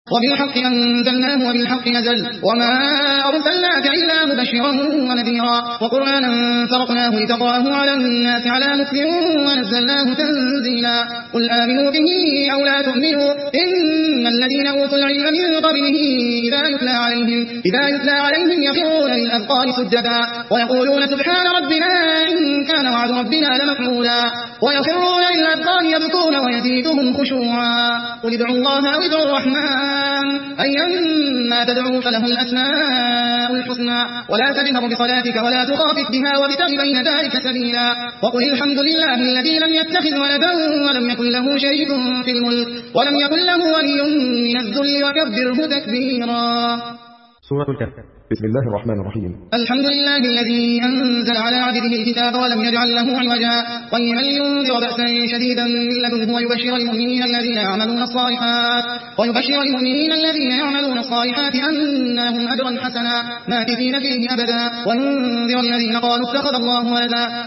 وبالحق أنزلناه وبالحق نزل وما أرسلناك إلا مبشرا ونذيرا وقرآنا فرقناه لتقرأه على الناس على مكث ونزلناه تنزيلا قل آمنوا به أو لا تؤمنوا إن الذين أوتوا العلم من قبله إذا يتلى عليهم يخرون للأذقان سجدا ويقولون سبحان ربنا إن كان وعد ربنا لمفعولا ويخرون للأذقان يبكون ويزيدهم خشوعا قل ادعوا الله أو ادعوا الرحمن أيما تدعوا فله الأسماء الحسنى ولا تجهر بصلاتك ولا تخافت بها وابتغ بين ذلك سبيلا وقل الحمد لله الذي لم يتخذ ولدا ولم يكن له شريك في الملك ولم يكن له ولي من الذل وكبره تكبيرا. سورة الكهف. بسم الله الرحمن الرحيم. الحمد لله الذي أنزل على عبده الكتاب ولم يجعل له عوجا قيما لينذر بأسا شديدا من لدنه ويبشر المؤمنين الذين يعملون الصالحات أن لهم أجرا حسنا ماكثين فيه أبدا وينذر الذين قالوا اتخذ الله ولدا